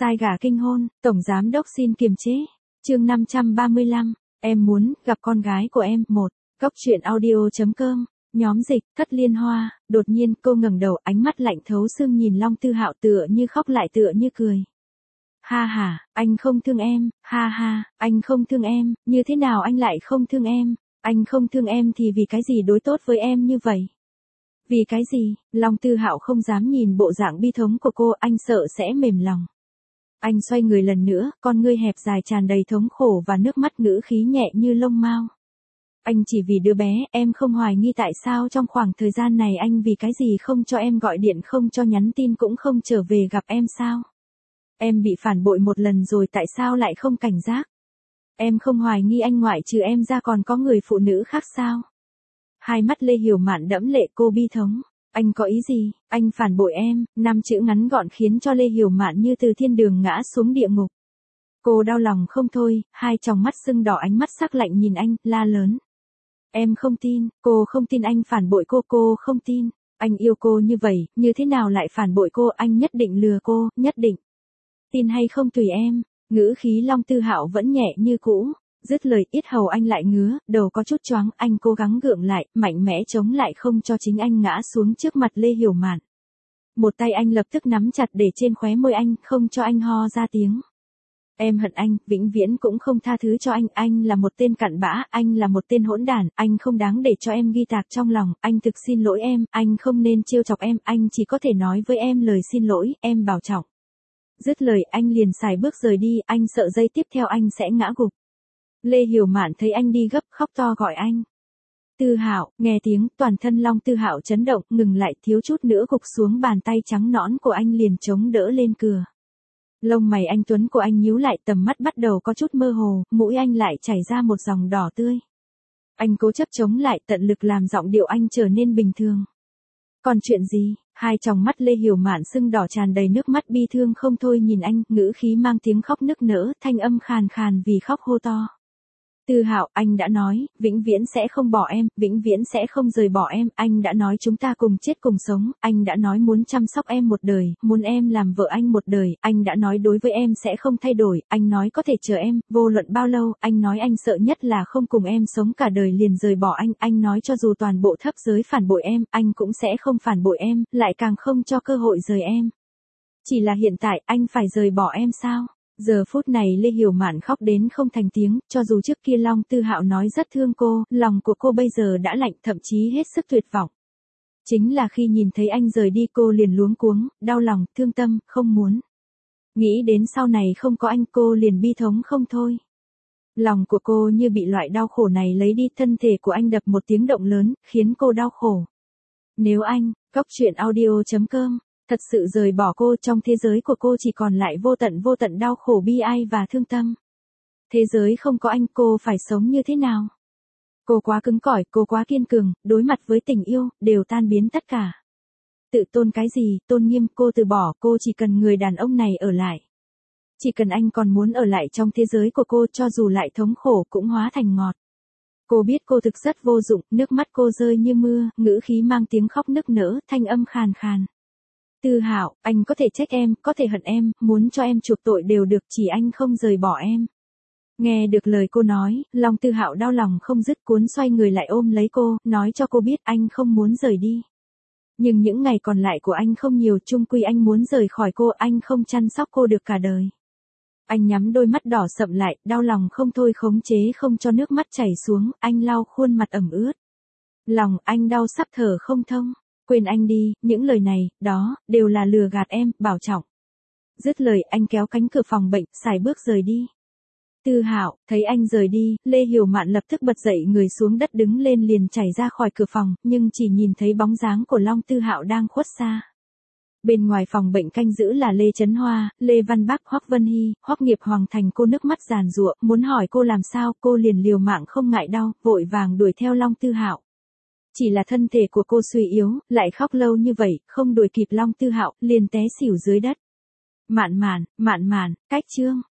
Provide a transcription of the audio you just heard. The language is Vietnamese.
Sai gà kinh hôn, tổng giám đốc xin kiềm chế. Chương 535, em muốn gặp con gái của em. 1. Góc truyện audio.com. Nhóm dịch, Thất Liên Hoa. Đột nhiên cô ngẩng đầu, ánh mắt lạnh thấu xương nhìn Long Tư Hạo, tựa như khóc lại tựa như cười. Ha ha, anh không thương em, ha ha, anh không thương em, như thế nào anh lại không thương em? Anh không thương em thì vì cái gì đối tốt với em như vậy? Vì cái gì? Long Tư Hạo không dám nhìn bộ dạng bi thống của cô, anh sợ sẽ mềm lòng. Anh xoay người lần nữa, con ngươi hẹp dài tràn đầy thống khổ và nước mắt, ngữ khí nhẹ như lông mao. Anh chỉ vì đứa bé, em không hoài nghi tại sao trong khoảng thời gian này anh vì cái gì không cho em gọi điện, không cho nhắn tin, cũng không trở về gặp em sao? Em bị phản bội một lần rồi, tại sao lại không cảnh giác? Em không hoài nghi anh ngoại trừ em ra còn có người phụ nữ khác sao? Hai mắt Lê Hiểu Mạn đẫm lệ, cô bi thống. Anh có ý gì? Anh phản bội em. 5 chữ ngắn gọn khiến cho Lê Hiểu Mạn như từ thiên đường ngã xuống địa ngục. Cô đau lòng không thôi, hai tròng mắt sưng đỏ, ánh mắt sắc lạnh nhìn anh, la lớn. Em không tin, cô không tin anh phản bội cô không tin. Anh yêu cô như vậy, như thế nào lại phản bội cô? Anh nhất định lừa cô, nhất định. Tin hay không tùy em. Ngữ khí Long Tư Hạo vẫn nhẹ như cũ. Dứt lời, yết hầu anh lại ngứa, đầu có chút choáng, anh cố gắng gượng lại, mạnh mẽ chống lại không cho chính anh ngã xuống trước mặt Lê Hiểu Mạn. Một tay anh lập tức nắm chặt để trên khóe môi anh, không cho anh ho ra tiếng. Em hận anh, vĩnh viễn cũng không tha thứ cho anh là một tên cặn bã, anh là một tên hỗn đản, anh không đáng để cho em ghi tạc trong lòng, anh thực xin lỗi em, anh không nên trêu chọc em, anh chỉ có thể nói với em lời xin lỗi, em bảo trọng. Dứt lời anh liền xài bước rời đi, anh sợ giây tiếp theo anh sẽ ngã gục. Lê Hiểu Mạn thấy anh đi gấp, khóc to gọi anh. Tư Hạo. Nghe tiếng, toàn thân Long Tư Hạo chấn động, ngừng lại, thiếu chút nữa gục xuống, bàn tay trắng nõn của anh liền chống đỡ lên cửa. Lông mày anh tuấn của anh nhíu lại, tầm mắt bắt đầu có chút mơ hồ, mũi anh lại chảy ra một dòng đỏ tươi. Anh cố chấp chống lại, tận lực làm giọng điệu anh trở nên bình thường. Còn chuyện gì? Hai tròng mắt Lê Hiểu Mạn sưng đỏ, tràn đầy nước mắt bi thương không thôi nhìn anh, ngữ khí mang tiếng khóc nức nở, thanh âm khàn khàn vì khóc hô to. Tư Hạo, anh đã nói, vĩnh viễn sẽ không bỏ em, vĩnh viễn sẽ không rời bỏ em, anh đã nói chúng ta cùng chết cùng sống, anh đã nói muốn chăm sóc em một đời, muốn em làm vợ anh một đời, anh đã nói đối với em sẽ không thay đổi, anh nói có thể chờ em, vô luận bao lâu, anh nói anh sợ nhất là không cùng em sống cả đời liền rời bỏ anh nói cho dù toàn bộ thấp giới phản bội em, anh cũng sẽ không phản bội em, lại càng không cho cơ hội rời em. Chỉ là hiện tại, anh phải rời bỏ em sao? Giờ phút này Lê Hiểu Mạn khóc đến không thành tiếng, cho dù trước kia Long Tư Hạo nói rất thương cô, lòng của cô bây giờ đã lạnh, thậm chí hết sức tuyệt vọng. Chính là khi nhìn thấy anh rời đi cô liền luống cuống, đau lòng, thương tâm, không muốn. Nghĩ đến sau này không có anh cô liền bi thống không thôi. Lòng của cô như bị loại đau khổ này lấy đi, thân thể của anh đập một tiếng động lớn, khiến cô đau khổ. Nếu anh, góc truyện audio.com. Thật sự rời bỏ cô, trong thế giới của cô chỉ còn lại vô tận đau khổ, bi ai và thương tâm. Thế giới không có anh, cô phải sống như thế nào? Cô quá cứng cỏi, cô quá kiên cường, đối mặt với tình yêu, đều tan biến tất cả. Tự tôn cái gì, tôn nghiêm, cô từ bỏ, cô chỉ cần người đàn ông này ở lại. Chỉ cần anh còn muốn ở lại trong thế giới của cô, cho dù lại thống khổ cũng hóa thành ngọt. Cô biết cô thực rất vô dụng, nước mắt cô rơi như mưa, ngữ khí mang tiếng khóc nức nở, thanh âm khàn khàn. Tư Hạo, anh có thể trách em, có thể hận em, muốn cho em chuộc tội đều được, chỉ anh không rời bỏ em. Nghe được lời cô nói, Long Tư Hạo đau lòng không dứt, cuốn xoay người lại ôm lấy cô, nói cho cô biết anh không muốn rời đi. Nhưng những ngày còn lại của anh không nhiều, chung quy anh muốn rời khỏi cô, anh không chăm sóc cô được cả đời. Anh nhắm đôi mắt đỏ sậm lại, đau lòng không thôi, khống chế không cho nước mắt chảy xuống, anh lau khuôn mặt ẩm ướt. Lòng anh đau sắp thở không thông. Quên anh đi, những lời này, đó, đều là lừa gạt em, bảo trọng. Dứt lời anh kéo cánh cửa phòng bệnh, xài bước rời đi. Tư Hạo, thấy anh rời đi, Lê Hiểu Mạn lập tức bật dậy, người xuống đất đứng lên liền chảy ra khỏi cửa phòng, nhưng chỉ nhìn thấy bóng dáng của Long Tư Hạo đang khuất xa. Bên ngoài phòng bệnh canh giữ là Lê Chấn Hoa, Lê Văn Bắc, Hoắc Vân Hy, Hoắc Nghiệp Hoàng Thành, cô nước mắt giàn giụa, muốn hỏi cô làm sao, cô liền liều mạng không ngại đau, vội vàng đuổi theo Long Tư Hạo. Chỉ là thân thể của cô suy yếu, lại khóc lâu như vậy, không đuổi kịp Long Tư Hạo, liền té xỉu dưới đất. Mạn, cách chương.